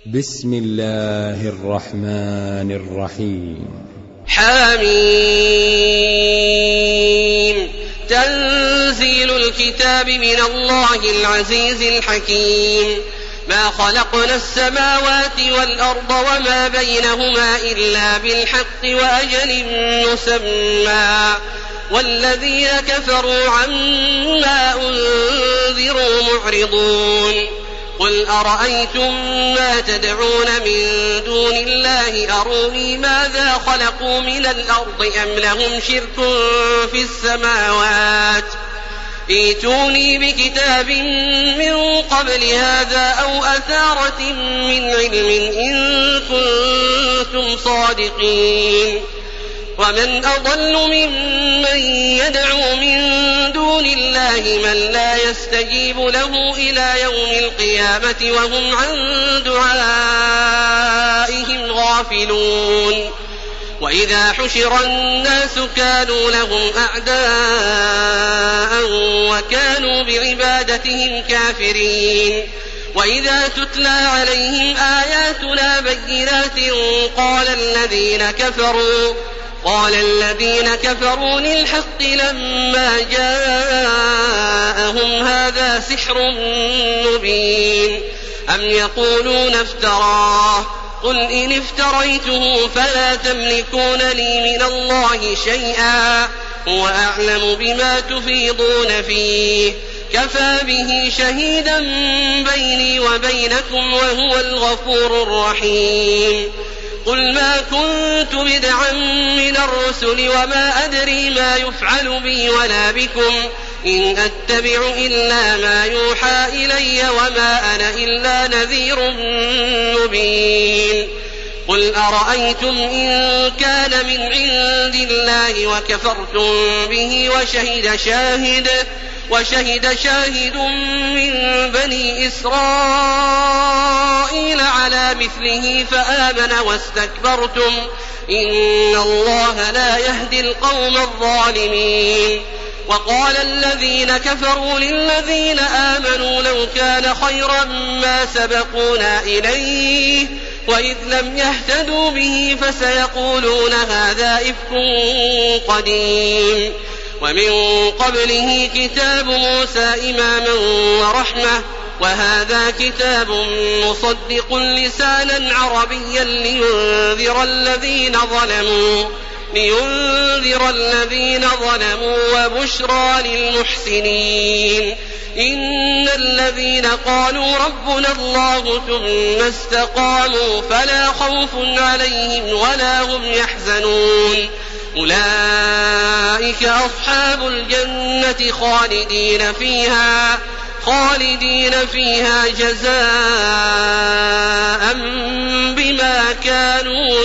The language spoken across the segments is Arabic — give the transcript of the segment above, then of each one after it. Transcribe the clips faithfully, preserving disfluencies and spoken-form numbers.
بسم الله الرحمن الرحيم. حميم. تنزيل الكتاب من الله العزيز الحكيم. ما خلقنا السماوات والأرض وما بينهما إلا بالحق وأجل مسمى والذين كفروا عما أنذروا معرضون. قل أرأيتم ما تدعون من دون الله أروني ماذا خلقوا من الأرض أم لهم شرك في السماوات ائتوني بكتاب من قبل هذا أو أثارة من علم إن كنتم صادقين. ومن أضل ممن يدعو من دون الله من لا يستجيب له إلى يوم القيامة وهم عن دعائهم غافلون. وإذا حشر الناس كانوا لهم أعداء وكانوا بعبادتهم كافرين. وإذا تتلى عليهم آياتنا بينات قال الذين كفروا قال الذين كفروا للحق لما جاءهم هذا سحر مبين أم يقولون افتراه قل إن افتريته فلا تملكون لي من الله شيئا هو أعلم بما تفيضون فيه كفى به شهيدا بيني وبينكم وهو الغفور الرحيم. قل ما كنت بدعا من الرسل وما أدري ما يفعل بي ولا بكم إن أتبع إلا ما يوحى إلي وما أنا إلا نذير مبين. قل أرأيتم إن كان من عند الله وكفرتم به وشهد شاهد وشهد شاهد من بني إسرائيل على مثله فآمن واستكبرتم إن الله لا يهدي القوم الظالمين. وقال الذين كفروا للذين آمنوا لو كان خيرا ما سبقونا إليه وإذ لم يهتدوا به فسيقولون هذا إفك قديم. ومن قبله كتاب موسى إماما ورحمة وهذا كتاب مصدق لسانا عربيا لينذر الذين ظلموا لينذر الذين ظلموا وبشرى للمحسنين. إن الذين قالوا ربنا الله ثم استقاموا فلا خوف عليهم ولا هم يحزنون أولئك أصحاب الجنة خالدين فيها خالدين فيها جزاء بما كانوا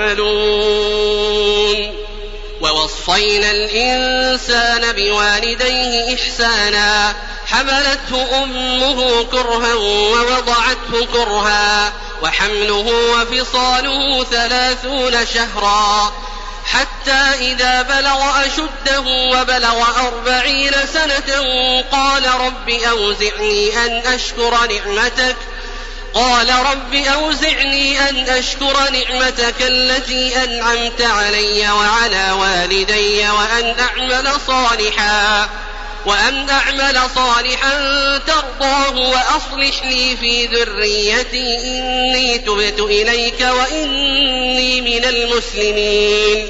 يعملون. ووصينا الإنسان بوالديه إحسانا حملته أمه كرها ووضعته كرها وحمله وفصاله ثلاثون شهرا حتى إذا بلغ أشده وبلغ أربعين سنة قال رب أوزعني أن أشكر نعمتك قال رب أوزعني أن أشكر نعمتك التي أنعمت علي وعلى والدي وأن أعمل صالحا وأن أعمل صالحا ترضاه وأصلح لي في ذريتي إني تبت إليك وإني من المسلمين.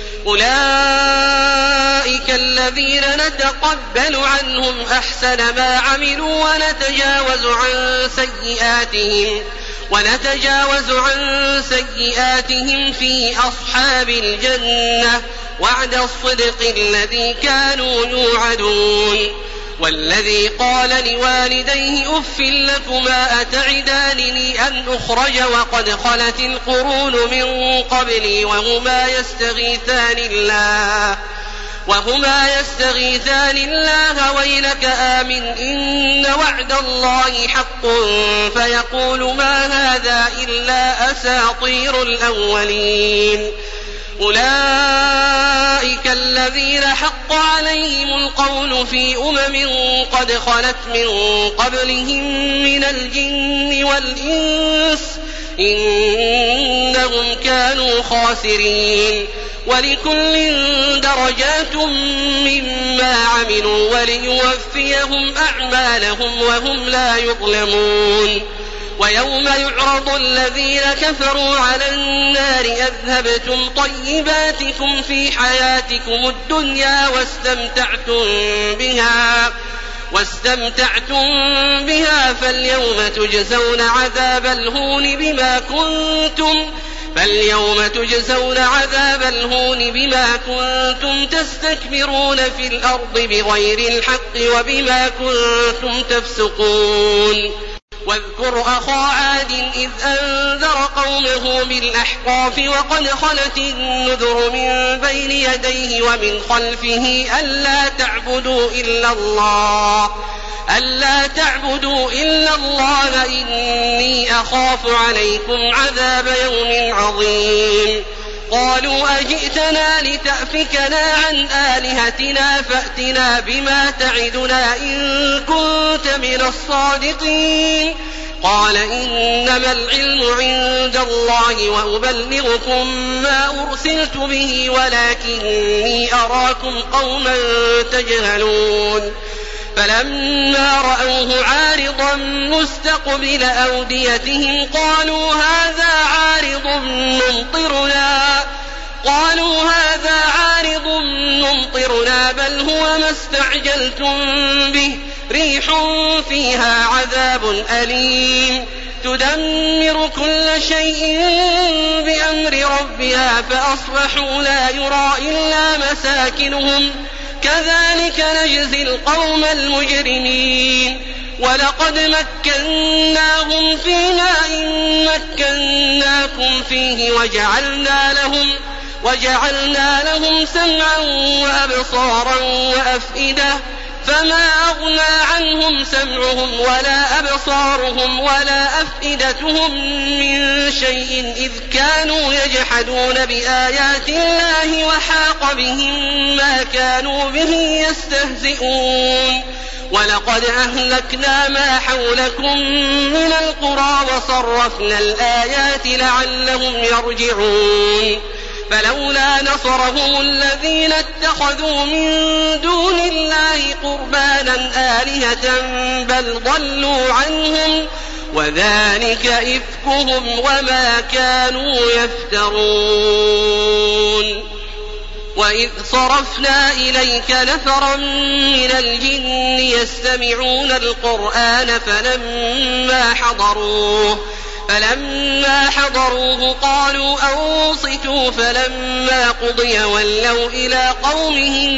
أولئك الذين نتقبل عنهم أحسن ما عملوا ونتجاوز عن سيئاتهم ونتجاوز عن سيئاتهم في أصحاب الجنة وعد الصدق الذي كانوا يوعدون. والذي قال لوالديه أف لكما أتعدانني أن أخرج وقد خلت القرون من قبلي وهما يستغيثان الله وهما يستغيثان الله ويلك آمن إن وعد الله حق فيقول ما هذا إلا أساطير الأولين. أولئك الذين حق عليهم القول في أمم قد خلت من قبلهم من الجن والإنس إنهم كانوا خاسرين. ولكل درجات مما عملوا وليوفيهم أعمالهم وهم لا يظلمون. ويوم يعرض الذين كفروا على النار أذهبتم طيباتكم في حياتكم الدنيا واستمتعتم بها واستمتعتم بها فاليوم تجزون عذاب الهون بما كنتم فاليوم تجزون عذاب الهون بما كنتم تستكبرون في الأرض بغير الحق وبما كنتم تفسقون. واذكر أخا عاد إذ أنذر قومه بالأحقاف وقد خلت النذر من بين يديه ومن خلفه ألا تعبدوا إلا الله ألا تعبدوا إلا الله إني أخاف عليكم عذاب يوم عظيم. قالوا أجئتنا لتأفكنا عن آلهتنا فأتنا بما تعدنا إن كنت من الصادقين. قال إنما العلم عند الله وأبلغكم ما أرسلت به ولكني أراكم قوما تجهلون. فلما رأوه عارضا مستقبل أوديتهم قالوا هذا عارض ممطرنا قالوا هذا عارض ممطرنا بل هو ما استعجلتم به ريح فيها عذاب أليم تدمر كل شيء بأمر ربها فأصبحوا لا يرى إلا مساكنهم كذلك نجزي القوم المجرمين. ولقد مكناهم في ماء مكناكم فيه وجعلنا لهم وجعلنا لهم سمعا وأبصارا وأفئدة فما أغنى عنهم سمعهم ولا أبصارهم ولا أفئدتهم من شيء إذ كانوا يجحدون بآيات الله وحاق بهم ما كانوا به يستهزئون. ولقد أهلكنا ما حولكم من القرى وصرفنا الآيات لعلهم يرجعون. فلولا نصرهم الذين اتخذوا من دون الله قربانا آلهة بل ضلوا عنهم وذلك إفكهم وما كانوا يفترون. وإذ صرفنا إليك نفرا من الجن يستمعون القرآن فلما حضروه فلما حضروه قالوا أنصتوا فلما قضي ولوا إلى قومهم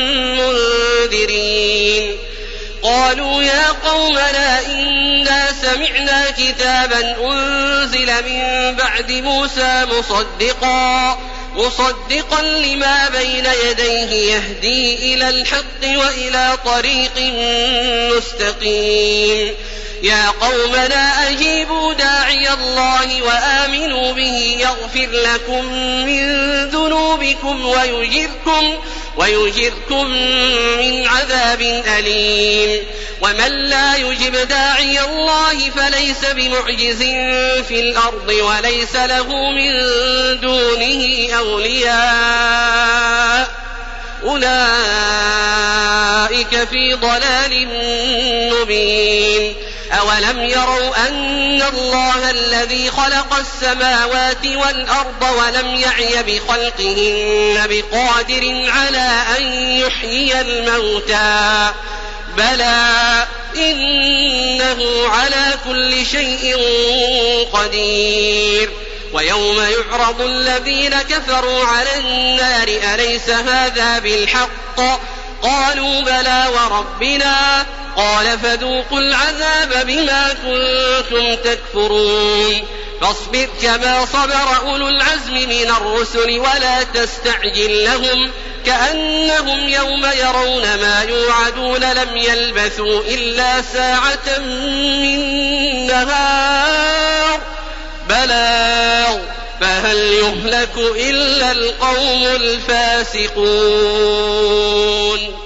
منذرين. قالوا يا قومنا إنا سمعنا كتابا أنزل من بعد موسى مصدقا مصدقا لما بين يديه يهدي إلى الحق وإلى طريق مستقيم. يا قومنا أجيبوا داعي الله وآمنوا به يغفر لكم من ذنوبكم ويجركم, ويجركم من عذاب أليم. ومن لا يجب داعي الله فليس بمعجز في الأرض وليس له من دونه أولياء أولئك في ضلال مبين. أولم يروا أن الله الذي خلق السماوات والأرض ولم يعي بخلقهن بقادر على أن يحيي الموتى بلى إنه على كل شيء قدير. ويوم يعرض الذين كفروا على النار أليس هذا بالحق قالوا بلى وربنا قال فذوقوا العذاب بما كنتم تكفرون. فاصبر كما صبر أولو العزم من الرسل ولا تستعجل لهم كأنهم يوم يرون ما يوعدون لم يلبثوا إلا ساعة من نهار بلاغ فهل يهلك إلا القوم الفاسقون.